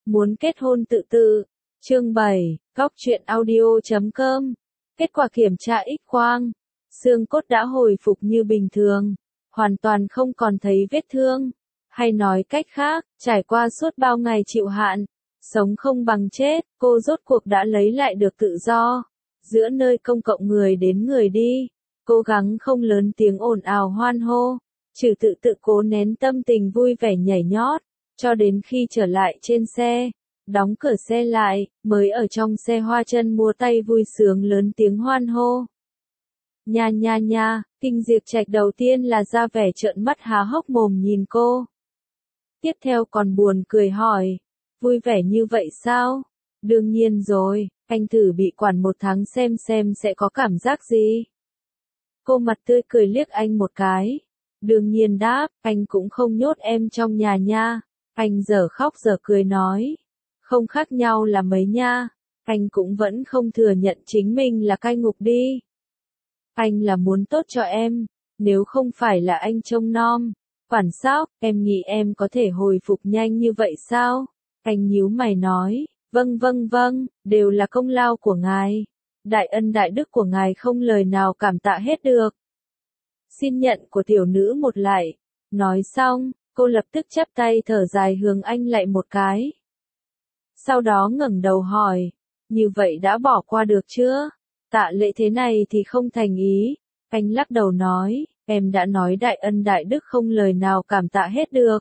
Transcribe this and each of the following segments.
Muốn kết hôn tự tự. Chương 7, Góc truyện audio.com. Kết quả kiểm tra X-quang. Xương cốt đã hồi phục như bình thường, hoàn toàn không còn thấy vết thương. Hay nói cách khác, trải qua suốt bao ngày chịu hạn, sống không bằng chết, cô rốt cuộc đã lấy lại được tự do. Giữa nơi công cộng người đến người đi, cố gắng không lớn tiếng ồn ào hoan hô, trừ tự cố nén tâm tình vui vẻ nhảy nhót, cho đến khi trở lại trên xe, đóng cửa xe lại, mới ở trong xe hoa chân múa tay vui sướng lớn tiếng hoan hô. Nha nha nha, Kinh Diệp Trạch đầu tiên là ra vẻ trợn mắt há hốc mồm nhìn cô. Tiếp theo còn buồn cười hỏi, vui vẻ như vậy sao? Đương nhiên rồi, anh thử bị quản 1 tháng xem sẽ có cảm giác gì? Cô mặt tươi cười liếc anh một cái. Đương nhiên đáp, anh cũng không nhốt em trong nhà nha. Anh dở khóc dở cười nói. Không khác nhau là mấy nha. Anh cũng vẫn không thừa nhận chính mình là cai ngục đi. Anh là muốn tốt cho em. Nếu không phải là anh trông nom, quản sóc, em nghĩ em có thể hồi phục nhanh như vậy sao? Anh nhíu mày nói. Vâng, đều là công lao của ngài. Đại ân đại đức của ngài không lời nào cảm tạ hết được. Xin nhận của tiểu nữ một lại. Nói xong, cô lập tức chắp tay thở dài hướng anh lại một cái. Sau đó ngẩng đầu hỏi, như vậy đã bỏ qua được chưa? Tạ lễ thế này thì không thành ý. Anh lắc đầu nói, em đã nói đại ân đại đức không lời nào cảm tạ hết được.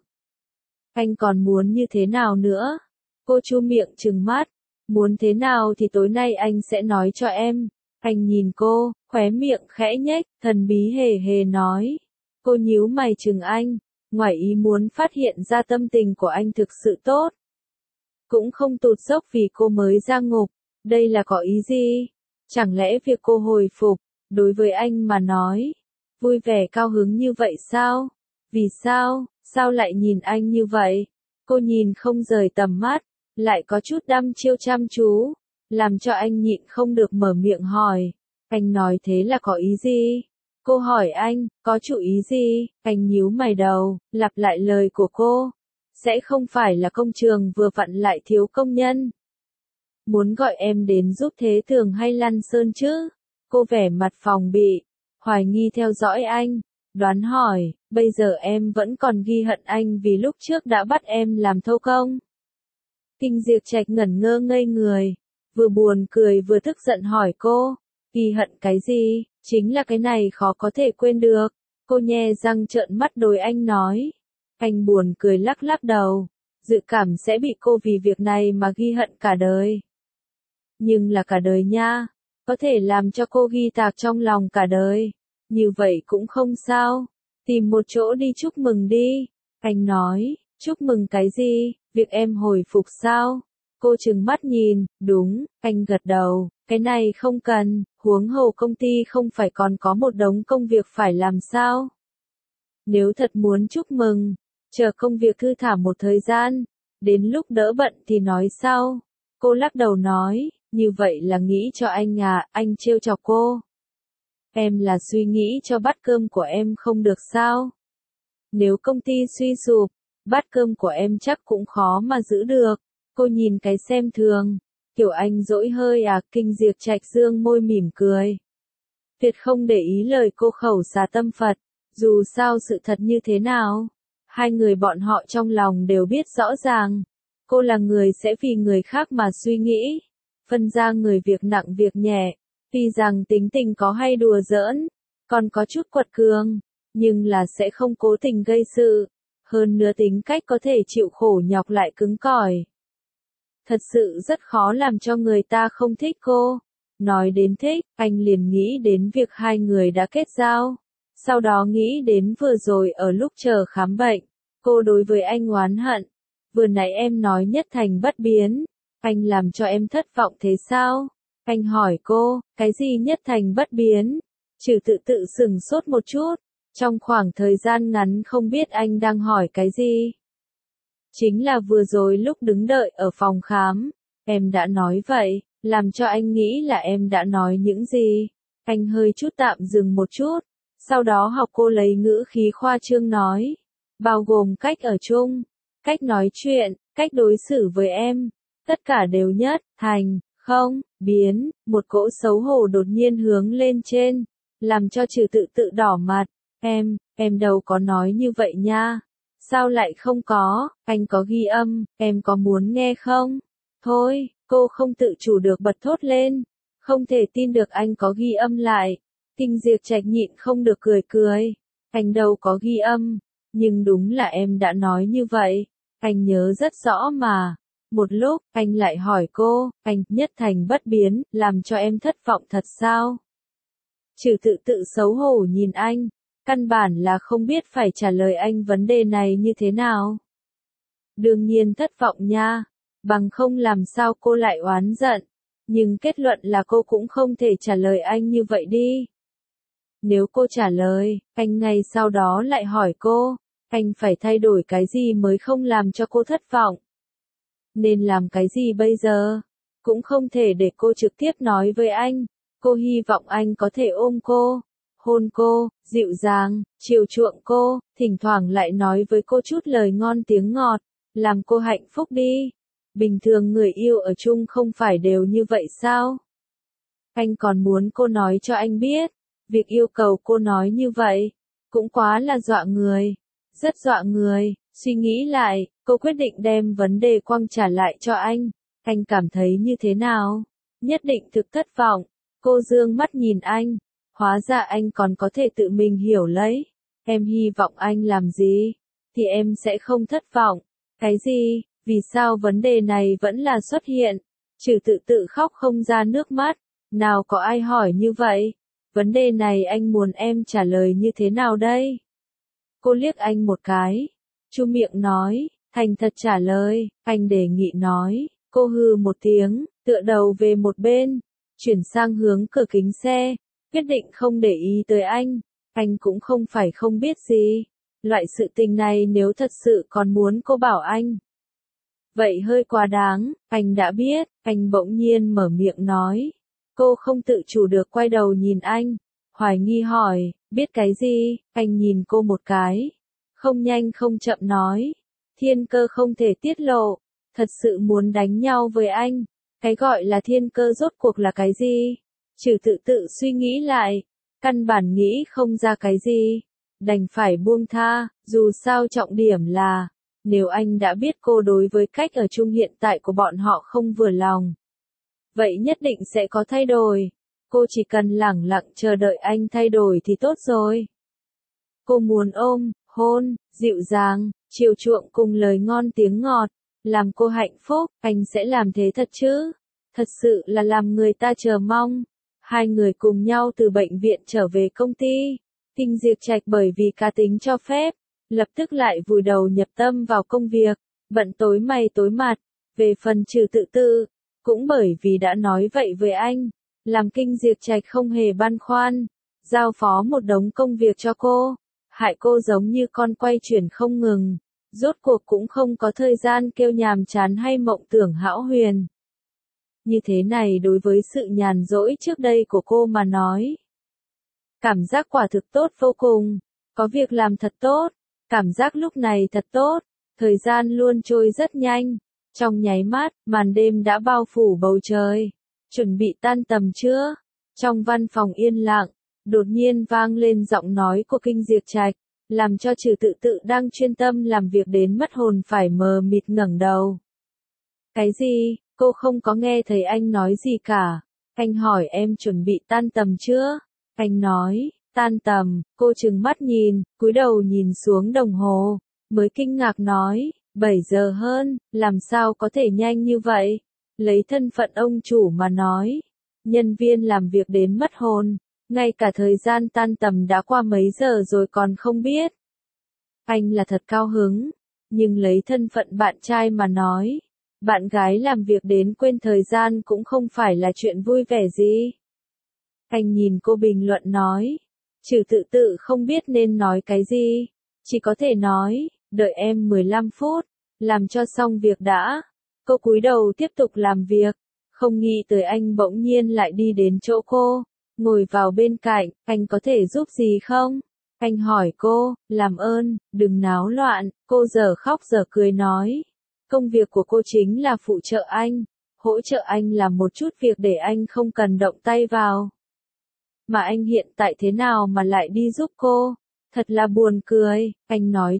Anh còn muốn như thế nào nữa? Cô chu miệng trừng mắt. Muốn thế nào thì tối nay anh sẽ nói cho em. Anh nhìn cô, khóe miệng khẽ nhếch, thần bí hề hề nói. Cô nhíu mày chừng anh, ngoài ý muốn phát hiện ra tâm tình của anh thực sự tốt. Cũng không tụt dốc vì cô mới ra ngục. Đây là có ý gì? Chẳng lẽ việc cô hồi phục, đối với anh mà nói, vui vẻ cao hứng như vậy sao? Vì sao? Sao lại nhìn anh như vậy? Cô nhìn không rời tầm mắt, lại có chút đăm chiêu chăm chú, làm cho anh nhịn không được mở miệng hỏi. Anh nói thế là có ý gì? Cô hỏi anh, có chủ ý gì? Anh nhíu mày đầu, lặp lại lời của cô. Sẽ không phải là công trường vừa vặn lại thiếu công nhân. Muốn gọi em đến giúp Thế Tường hay Lăn Sơn chứ? Cô vẻ mặt phòng bị, hoài nghi theo dõi anh, đoán hỏi, bây giờ em vẫn còn ghi hận anh vì lúc trước đã bắt em làm thâu công? Kinh Diệp Trạch ngẩn ngơ ngây người, vừa buồn cười vừa tức giận hỏi cô, ghi hận cái gì? Chính là cái này khó có thể quên được. Cô nhe răng trợn mắt đối anh nói. Anh buồn cười lắc lắc đầu, dự cảm sẽ bị cô vì việc này mà ghi hận cả đời. Nhưng là cả đời nha, có thể làm cho cô ghi tạc trong lòng cả đời. Như vậy cũng không sao, tìm một chỗ đi chúc mừng đi. Anh nói, chúc mừng cái gì, việc em hồi phục sao? Cô trừng mắt nhìn, đúng, anh gật đầu, cái này không cần, huống hồ công ty không phải còn có một đống công việc phải làm sao? Nếu thật muốn chúc mừng, chờ công việc thư thả một thời gian, đến lúc đỡ bận thì nói sau. Cô lắc đầu nói, như vậy là nghĩ cho anh à, anh trêu chọc cô. Em là suy nghĩ cho bát cơm của em không được sao? Nếu công ty suy sụp, bát cơm của em chắc cũng khó mà giữ được. Cô nhìn cái xem thường, kiểu anh dỗi hơi à? Kinh Diệp Trạch dương môi mỉm cười. Tuyệt không để ý lời cô khẩu xà tâm Phật, dù sao sự thật như thế nào, hai người bọn họ trong lòng đều biết rõ ràng. Cô là người sẽ vì người khác mà suy nghĩ, phân ra người việc nặng việc nhẹ, tuy rằng tính tình có hay đùa giỡn, còn có chút quật cường, nhưng là sẽ không cố tình gây sự, hơn nữa tính cách có thể chịu khổ nhọc lại cứng cỏi. Thật sự rất khó làm cho người ta không thích cô. Nói đến thích, anh liền nghĩ đến việc hai người đã kết giao. Sau đó nghĩ đến vừa rồi ở lúc chờ khám bệnh, cô đối với anh oán hận. Vừa nãy em nói nhất thành bất biến, anh làm cho em thất vọng thế sao? Anh hỏi cô, cái gì nhất thành bất biến? Trừ tự sửng sốt một chút, trong khoảng thời gian ngắn không biết anh đang hỏi cái gì. Chính là vừa rồi lúc đứng đợi ở phòng khám, em đã nói vậy, làm cho anh nghĩ là em đã nói những gì. Anh hơi chút tạm dừng một chút, sau đó học cô lấy ngữ khí khoa trương nói, bao gồm cách ở chung, cách nói chuyện, cách đối xử với em, tất cả đều nhất, thành, không, biến, một cỗ xấu hổ đột nhiên hướng lên trên, làm cho Trừ Tự Tự đỏ mặt, em đâu có nói như vậy nha. Sao lại không có, anh có ghi âm, em có muốn nghe không? Thôi, cô không tự chủ được bật thốt lên, không thể tin được anh có ghi âm lại. Kinh Diệp Trạch nhịn không được cười cười, anh đâu có ghi âm, nhưng đúng là em đã nói như vậy, anh nhớ rất rõ mà. Một lúc, anh lại hỏi cô, anh nhất thành bất biến, làm cho em thất vọng thật sao? Trừ Tự Tự xấu hổ nhìn anh, căn bản là không biết phải trả lời anh vấn đề này như thế nào. Đương nhiên thất vọng nha, bằng không làm sao cô lại oán giận, nhưng kết luận là cô cũng không thể trả lời anh như vậy đi. Nếu cô trả lời, anh ngay sau đó lại hỏi cô, anh phải thay đổi cái gì mới không làm cho cô thất vọng? Nên làm cái gì bây giờ? Cũng không thể để cô trực tiếp nói với anh. Cô hy vọng anh có thể ôm cô, hôn cô, dịu dàng, chiều chuộng cô, thỉnh thoảng lại nói với cô chút lời ngon tiếng ngọt, làm cô hạnh phúc đi. Bình thường người yêu ở chung không phải đều như vậy sao? Anh còn muốn cô nói cho anh biết, việc yêu cầu cô nói như vậy, cũng quá là dọa người, rất dọa người. Suy nghĩ lại, cô quyết định đem vấn đề quăng trả lại cho anh cảm thấy như thế nào? Nhất định thực thất vọng. Cô dương mắt nhìn anh, hóa ra anh còn có thể tự mình hiểu lấy. Em hy vọng anh làm gì, thì em sẽ không thất vọng. Cái gì, vì sao vấn đề này vẫn là xuất hiện? Trừ Tự Tự khóc không ra nước mắt, nào có ai hỏi như vậy? Vấn đề này anh muốn em trả lời như thế nào đây? Cô liếc anh một cái, chu miệng nói, thành thật trả lời, anh đề nghị nói. Cô hừ một tiếng, tựa đầu về một bên, chuyển sang hướng cửa kính xe, quyết định không để ý tới anh cũng không phải không biết gì. Loại sự tình này nếu thật sự còn muốn cô bảo anh, vậy hơi quá đáng, anh đã biết, anh bỗng nhiên mở miệng nói. Cô không tự chủ được quay đầu nhìn anh, hoài nghi hỏi, biết cái gì? Anh nhìn cô một cái, không nhanh không chậm nói, thiên cơ không thể tiết lộ, thật sự muốn đánh nhau với anh. Cái gọi là thiên cơ rốt cuộc là cái gì? Trừ Tự Tự suy nghĩ lại, căn bản nghĩ không ra cái gì, đành phải buông tha, dù sao trọng điểm là, nếu anh đã biết cô đối với cách ở chung hiện tại của bọn họ không vừa lòng, vậy nhất định sẽ có thay đổi. Cô chỉ cần lẳng lặng chờ đợi anh thay đổi thì tốt rồi. Cô muốn ôm, hôn, dịu dàng, chiều chuộng cùng lời ngon tiếng ngọt, làm cô hạnh phúc, anh sẽ làm thế thật chứ? Thật sự là làm người ta chờ mong. Hai người cùng nhau từ bệnh viện trở về công ty. Kinh Diệp Trạch bởi vì cá tính cho phép, lập tức lại vùi đầu nhập tâm vào công việc, bận tối mày tối mặt. Về phần Trừ Tự Tự, cũng bởi vì đã nói vậy với anh, làm Kinh Diệp Trạch không hề băn khoăn, giao phó một đống công việc cho cô, hại cô giống như con quay chuyển không ngừng, rốt cuộc cũng không có thời gian kêu nhàm chán hay mộng tưởng hão huyền. Như thế này đối với sự nhàn rỗi trước đây của cô mà nói, cảm giác quả thực tốt vô cùng, có việc làm thật tốt, cảm giác lúc này thật tốt, thời gian luôn trôi rất nhanh, trong nháy mắt, màn đêm đã bao phủ bầu trời, chuẩn bị tan tầm chưa? Trong văn phòng yên lặng, đột nhiên vang lên giọng nói của Kinh Diệp Trạch, làm cho Trừ Tự Tự đang chuyên tâm làm việc đến mất hồn phải mờ mịt ngẩng đầu. Cái gì? Cô không có nghe thấy anh nói gì cả. Anh hỏi em chuẩn bị tan tầm chưa? Anh nói, tan tầm. Cô trừng mắt nhìn, cúi đầu nhìn xuống đồng hồ, mới kinh ngạc nói, 7 giờ hơn, làm sao có thể nhanh như vậy? Lấy thân phận ông chủ mà nói, nhân viên làm việc đến mất hồn, ngay cả thời gian tan tầm đã qua mấy giờ rồi còn không biết. Anh là thật cao hứng, nhưng lấy thân phận bạn trai mà nói, bạn gái làm việc đến quên thời gian cũng không phải là chuyện vui vẻ gì. Anh nhìn cô bình luận nói, Trừ Tự Tự không biết nên nói cái gì, chỉ có thể nói, đợi em 15 phút, làm cho xong việc đã. Cô cúi đầu tiếp tục làm việc, không nghĩ tới anh bỗng nhiên lại đi đến chỗ cô, ngồi vào bên cạnh, anh có thể giúp gì không? Anh hỏi cô, làm ơn, đừng náo loạn, cô giờ khóc giờ cười nói. Công việc của cô chính là phụ trợ anh, hỗ trợ anh làm một chút việc để anh không cần động tay vào. Mà anh hiện tại thế nào mà lại đi giúp cô? Thật là buồn cười, anh nói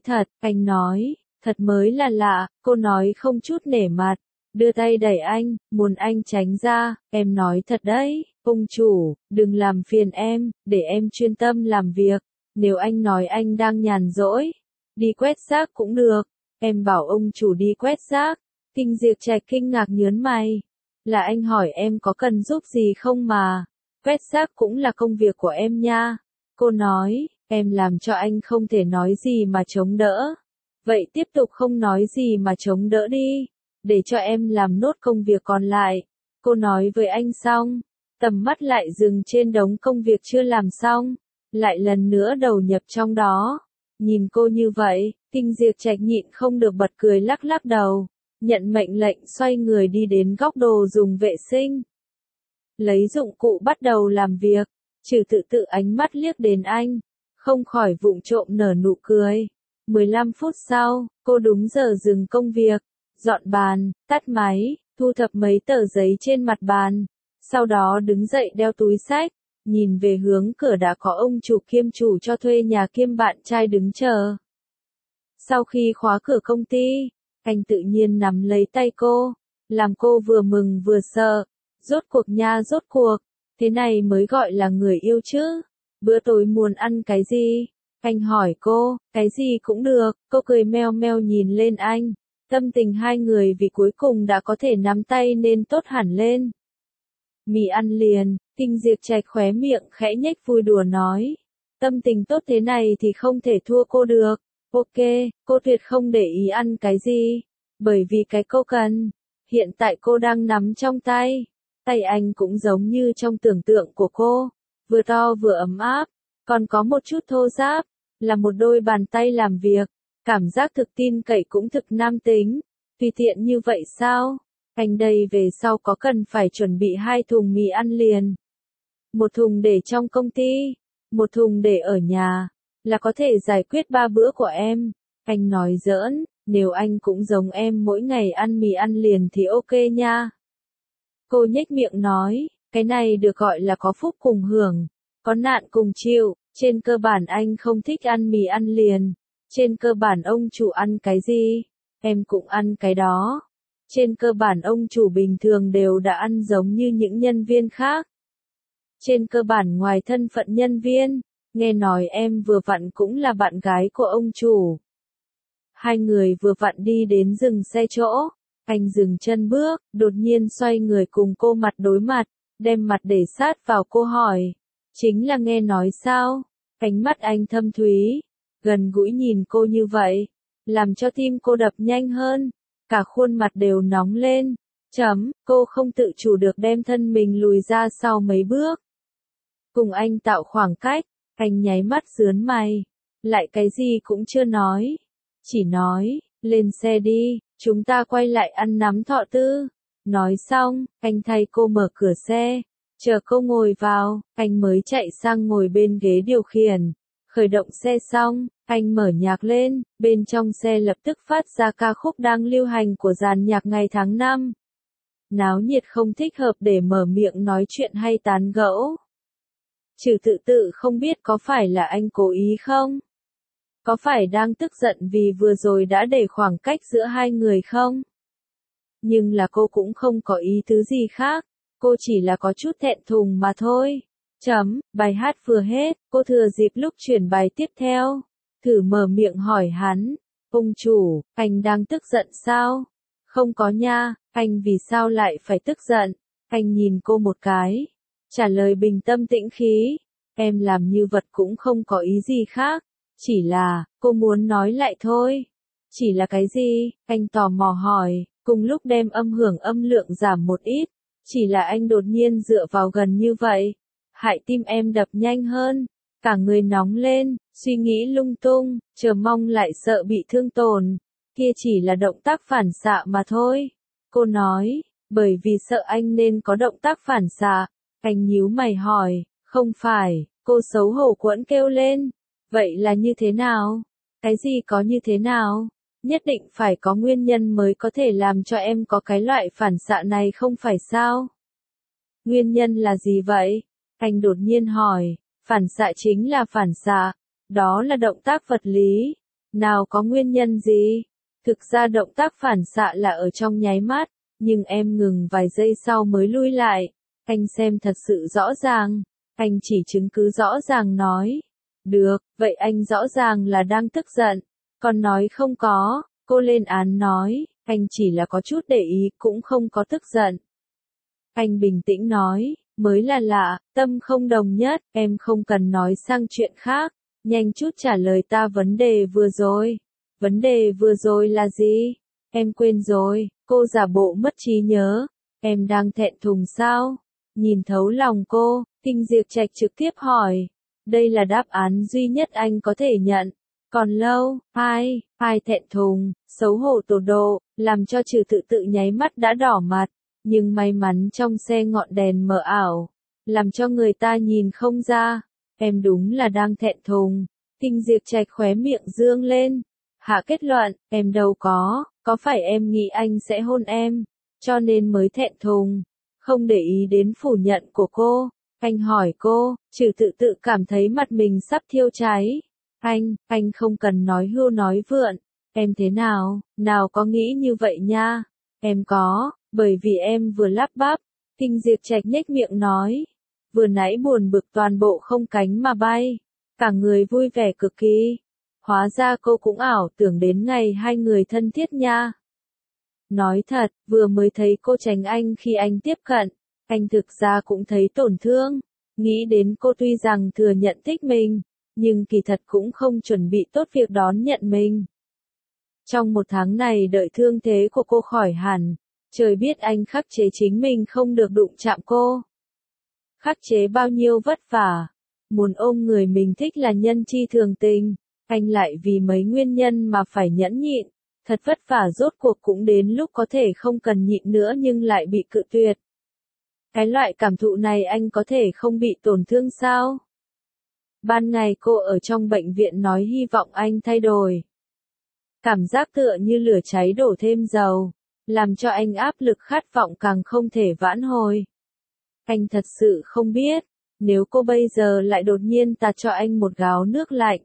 thật mới là lạ, cô nói không chút nể mặt, đưa tay đẩy anh, muốn anh tránh ra, em nói thật đấy, ông chủ, đừng làm phiền em, để em chuyên tâm làm việc, nếu anh nói anh đang nhàn rỗi, đi quét rác cũng được, em bảo ông chủ đi quét rác, Kinh Diệp Trạch kinh ngạc nhớn mày, là anh hỏi em có cần giúp gì không mà, quét rác cũng là công việc của em nha, cô nói, em làm cho anh không thể nói gì mà chống đỡ. Vậy tiếp tục không nói gì mà chống đỡ đi, để cho em làm nốt công việc còn lại. Cô nói với anh xong, tầm mắt lại dừng trên đống công việc chưa làm xong, lại lần nữa đầu nhập trong đó. Nhìn cô như vậy, Kinh Diệp Trạch nhịn không được bật cười lắc lắc đầu, nhận mệnh lệnh xoay người đi đến góc đồ dùng vệ sinh. Lấy dụng cụ bắt đầu làm việc, Trừ Tự Tự ánh mắt liếc đến anh, không khỏi vụng trộm nở nụ cười. 15 phút sau, cô đúng giờ dừng công việc, dọn bàn, tắt máy, thu thập mấy tờ giấy trên mặt bàn, sau đó đứng dậy đeo túi xách, nhìn về hướng cửa đã có ông chủ kiêm chủ cho thuê nhà kiêm bạn trai đứng chờ. Sau khi khóa cửa công ty, anh tự nhiên nắm lấy tay cô, làm cô vừa mừng vừa sợ, rốt cuộc nha rốt cuộc, thế này mới gọi là người yêu chứ. Bữa tối muốn ăn cái gì? Anh hỏi cô, cái gì cũng được, cô cười meo meo nhìn lên anh. Tâm tình hai người vì cuối cùng đã có thể nắm tay nên tốt hẳn lên. Mì ăn liền, Kinh Diệp Trạch khóe miệng khẽ nhếch vui đùa nói. Tâm tình tốt thế này thì không thể thua cô được. Ok, cô tuyệt không để ý ăn cái gì. Bởi vì cái cô cần, hiện tại cô đang nắm trong tay. Tay anh cũng giống như trong tưởng tượng của cô, vừa to vừa ấm áp, còn có một chút thô ráp, là một đôi bàn tay làm việc, cảm giác thực tin cậy cũng thực nam tính, tùy tiện như vậy sao? Anh đây về sau có cần phải chuẩn bị 2 thùng mì ăn liền, một thùng để trong công ty, một thùng để ở nhà, là có thể giải quyết 3 bữa của em. Anh nói giỡn, nếu anh cũng giống em mỗi ngày ăn mì ăn liền thì ok nha. Cô nhếch miệng nói, cái này được gọi là có phúc cùng hưởng, có nạn cùng chịu, trên cơ bản anh không thích ăn mì ăn liền, trên cơ bản ông chủ ăn cái gì, em cũng ăn cái đó. Trên cơ bản ông chủ bình thường đều đã ăn giống như những nhân viên khác. Trên cơ bản ngoài thân phận nhân viên, nghe nói em vừa vặn cũng là bạn gái của ông chủ. Hai người vừa vặn đi đến dừng xe chỗ. Anh dừng chân bước, đột nhiên xoay người cùng cô mặt đối mặt, đem mặt để sát vào cô hỏi. Chính là nghe nói sao? Ánh mắt anh thâm thúy, gần gũi nhìn cô như vậy, làm cho tim cô đập nhanh hơn, cả khuôn mặt đều nóng lên. Cô không tự chủ được đem thân mình lùi ra sau mấy bước. Cùng anh tạo khoảng cách, anh nháy mắt sướn mày, lại cái gì cũng chưa nói. Chỉ nói, lên xe đi, chúng ta quay lại ăn nắm Thọ Tư. Nói xong, anh thay cô mở cửa xe, chờ cô ngồi vào, anh mới chạy sang ngồi bên ghế điều khiển. Khởi động xe xong, anh mở nhạc lên, bên trong xe lập tức phát ra ca khúc đang lưu hành của dàn nhạc ngày tháng năm. Náo nhiệt không thích hợp để mở miệng nói chuyện hay tán gẫu. Trừ Tự Tự không biết có phải là anh cố ý không? Có phải đang tức giận vì vừa rồi đã để khoảng cách giữa hai người không? Nhưng là cô cũng không có ý tứ gì khác, cô chỉ là có chút thẹn thùng mà thôi. Bài hát vừa hết, cô thừa dịp lúc chuyển bài tiếp theo, thử mở miệng hỏi hắn, ông chủ, anh đang tức giận sao? Không có nha, anh vì sao lại phải tức giận? Anh nhìn cô một cái, trả lời bình tâm tĩnh khí, em làm như vật cũng không có ý gì khác, chỉ là, cô muốn nói lại thôi. Chỉ là cái gì? Anh tò mò hỏi, cùng lúc đem âm hưởng âm lượng giảm một ít, chỉ là anh đột nhiên dựa vào gần như vậy, hại tim em đập nhanh hơn, cả người nóng lên, suy nghĩ lung tung, chờ mong lại sợ bị thương tổn, kia chỉ là động tác phản xạ mà thôi. Cô nói, bởi vì sợ anh nên có động tác phản xạ. Anh nhíu mày hỏi, không phải, cô xấu hổ quẫn kêu lên, vậy là như thế nào? Cái gì có như thế nào? Nhất định phải có nguyên nhân mới có thể làm cho em có cái loại phản xạ này không phải sao? Nguyên nhân là gì vậy? Anh đột nhiên hỏi. Phản xạ chính là phản xạ. Đó là động tác vật lý. Nào có nguyên nhân gì? Thực ra động tác phản xạ là ở trong nháy mắt, nhưng em ngừng vài giây sau mới lui lại. Anh xem thật sự rõ ràng. Anh chỉ chứng cứ rõ ràng nói. Được, vậy anh rõ ràng là đang tức giận. Còn nói không có, cô lên án nói, anh chỉ là có chút để ý cũng không có tức giận. Anh bình tĩnh nói, mới là lạ, tâm không đồng nhất, em không cần nói sang chuyện khác, nhanh chút trả lời ta vấn đề vừa rồi. Vấn đề vừa rồi là gì? Em quên rồi, cô giả bộ mất trí nhớ, em đang thẹn thùng sao? Nhìn thấu lòng cô, Kinh Diệp Trạch trực tiếp hỏi, đây là đáp án duy nhất anh có thể nhận. Còn lâu, ai thẹn thùng, xấu hổ tột độ, làm cho Trừ Tự Tự nháy mắt đã đỏ mặt, nhưng may mắn trong xe ngọn đèn mờ ảo, làm cho người ta nhìn không ra. Em đúng là đang thẹn thùng. Kinh Diệp Trạch khóe miệng dương lên, hạ kết luận, em đâu có phải em nghĩ anh sẽ hôn em, cho nên mới thẹn thùng. Không để ý đến phủ nhận của cô, anh hỏi cô, Trừ Tự Tự cảm thấy mặt mình sắp thiêu cháy. Anh không cần nói hưu nói vượn, em thế nào có nghĩ như vậy nha, em có, bởi vì em vừa lắp bắp, Kinh Diệp Trạch nhếch miệng nói, vừa nãy buồn bực toàn bộ không cánh mà bay, cả người vui vẻ cực kỳ, hóa ra cô cũng ảo tưởng đến ngày hai người thân thiết nha. Nói thật, vừa mới thấy cô tránh anh khi anh tiếp cận, anh thực ra cũng thấy tổn thương, nghĩ đến cô tuy rằng thừa nhận thích mình, nhưng kỳ thật cũng không chuẩn bị tốt việc đón nhận mình. Trong một tháng này đợi thương thế của cô khỏi hẳn, trời biết anh khắc chế chính mình không được đụng chạm cô. Khắc chế bao nhiêu vất vả, muốn ôm người mình thích là nhân chi thường tình, anh lại vì mấy nguyên nhân mà phải nhẫn nhịn, thật vất vả rốt cuộc cũng đến lúc có thể không cần nhịn nữa nhưng lại bị cự tuyệt. Cái loại cảm thụ này anh có thể không bị tổn thương sao? Ban ngày cô ở trong bệnh viện nói hy vọng anh thay đổi. Cảm giác tựa như lửa cháy đổ thêm dầu, làm cho anh áp lực khát vọng càng không thể vãn hồi. Anh thật sự không biết, nếu cô bây giờ lại đột nhiên tạt cho anh một gáo nước lạnh,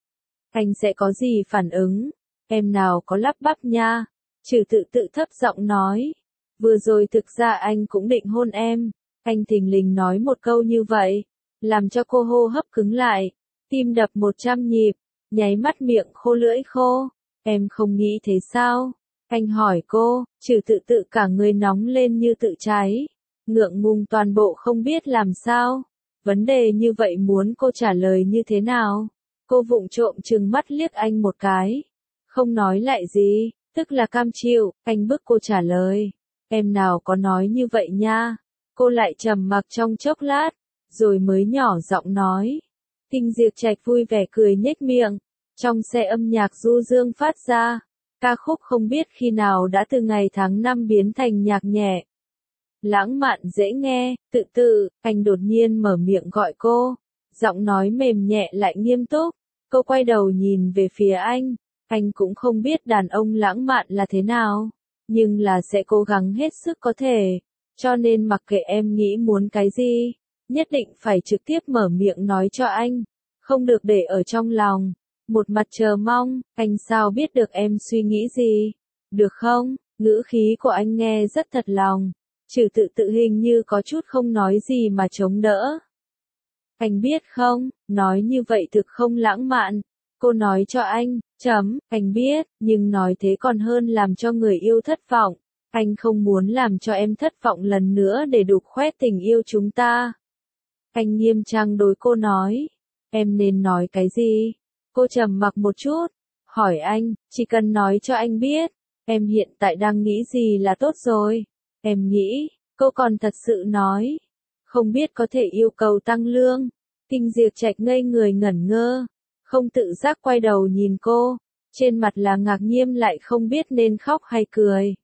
anh sẽ có gì phản ứng? Em nào có lắp bắp nha. Trừ Tự Tự thấp giọng nói. Vừa rồi thực ra anh cũng định hôn em. Anh thình lình nói một câu như vậy, làm cho cô hô hấp cứng lại, tim đập 100 nhịp, nháy mắt miệng khô lưỡi khô. Em không nghĩ thế sao? Anh hỏi cô, Trừ Tự Tự cả người nóng lên như tự cháy, ngượng ngùng toàn bộ không biết làm sao. Vấn đề như vậy muốn cô trả lời như thế nào? Cô vụng trộm trừng mắt liếc anh một cái, không nói lại gì, tức là cam chịu, anh bức cô trả lời. Em nào có nói như vậy nha. Cô lại trầm mặc trong chốc lát, rồi mới nhỏ giọng nói. Kinh Diệp Trạch vui vẻ cười nhếch miệng, trong xe âm nhạc du dương phát ra, ca khúc không biết khi nào đã từ ngày tháng năm biến thành nhạc nhẹ. Lãng mạn dễ nghe, Tự Tự, anh đột nhiên mở miệng gọi cô, giọng nói mềm nhẹ lại nghiêm túc, cô quay đầu nhìn về phía anh cũng không biết đàn ông lãng mạn là thế nào, nhưng là sẽ cố gắng hết sức có thể, cho nên mặc kệ em nghĩ muốn cái gì, nhất định phải trực tiếp mở miệng nói cho anh, không được để ở trong lòng. Một mặt chờ mong, anh sao biết được em suy nghĩ gì, được không? Ngữ khí của anh nghe rất thật lòng. Trừ Tự Tự hình như có chút không nói gì mà chống đỡ. Anh biết không, nói như vậy thực không lãng mạn. Cô nói cho anh, anh biết, nhưng nói thế còn hơn làm cho người yêu thất vọng. Anh không muốn làm cho em thất vọng lần nữa để đục khoét tình yêu chúng ta. Anh nghiêm trang đối cô nói, em nên nói cái gì? Cô trầm mặc một chút, hỏi anh, chỉ cần nói cho anh biết, em hiện tại đang nghĩ gì là tốt rồi. Em nghĩ, cô còn thật sự nói, không biết có thể yêu cầu tăng lương. Kinh Diệp Trạch ngây người ngẩn ngơ, không tự giác quay đầu nhìn cô, trên mặt là ngạc nhiên lại không biết nên khóc hay cười.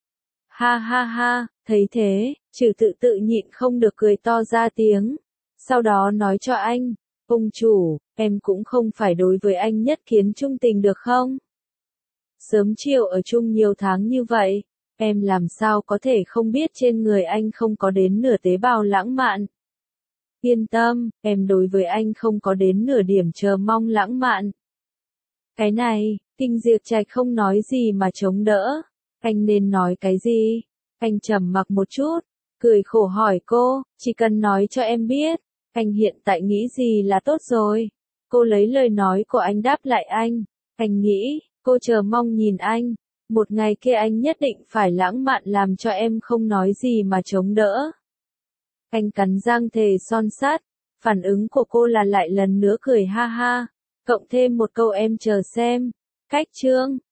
Ha ha ha, thấy thế, Trừ Tự Tự nhịn không được cười to ra tiếng, sau đó nói cho anh, ông chủ, em cũng không phải đối với anh nhất kiến trung tình được không? Sớm chiều ở chung nhiều tháng như vậy, em làm sao có thể không biết trên người anh không có đến nửa tế bào lãng mạn. Yên tâm, em đối với anh không có đến nửa điểm chờ mong lãng mạn. Cái này, Kinh Diệp Trạch không nói gì mà chống đỡ. Anh nên nói cái gì? Anh trầm mặc một chút, cười khổ hỏi cô, chỉ cần nói cho em biết, anh hiện tại nghĩ gì là tốt rồi. Cô lấy lời nói của anh đáp lại anh nghĩ, cô chờ mong nhìn anh, một ngày kia anh nhất định phải lãng mạn làm cho em không nói gì mà chống đỡ. Anh cắn răng thề son sắt, phản ứng của cô là lại lần nữa cười ha ha, cộng thêm một câu em chờ xem. Cách chương